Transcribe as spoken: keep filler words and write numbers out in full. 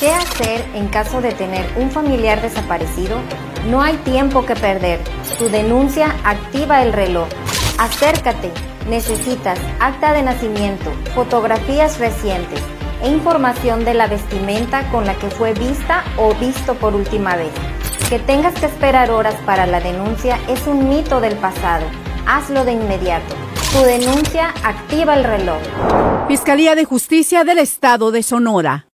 ¿Qué hacer en caso de tener un familiar desaparecido? No hay tiempo que perder. Tu denuncia activa el reloj. Acércate. Necesitas acta de nacimiento, fotografías recientes e información de la vestimenta con la que fue vista o visto por última vez. Que tengas que esperar horas para la denuncia es un mito del pasado. Hazlo de inmediato. Tu denuncia activa el reloj. Fiscalía de Justicia del Estado de Sonora.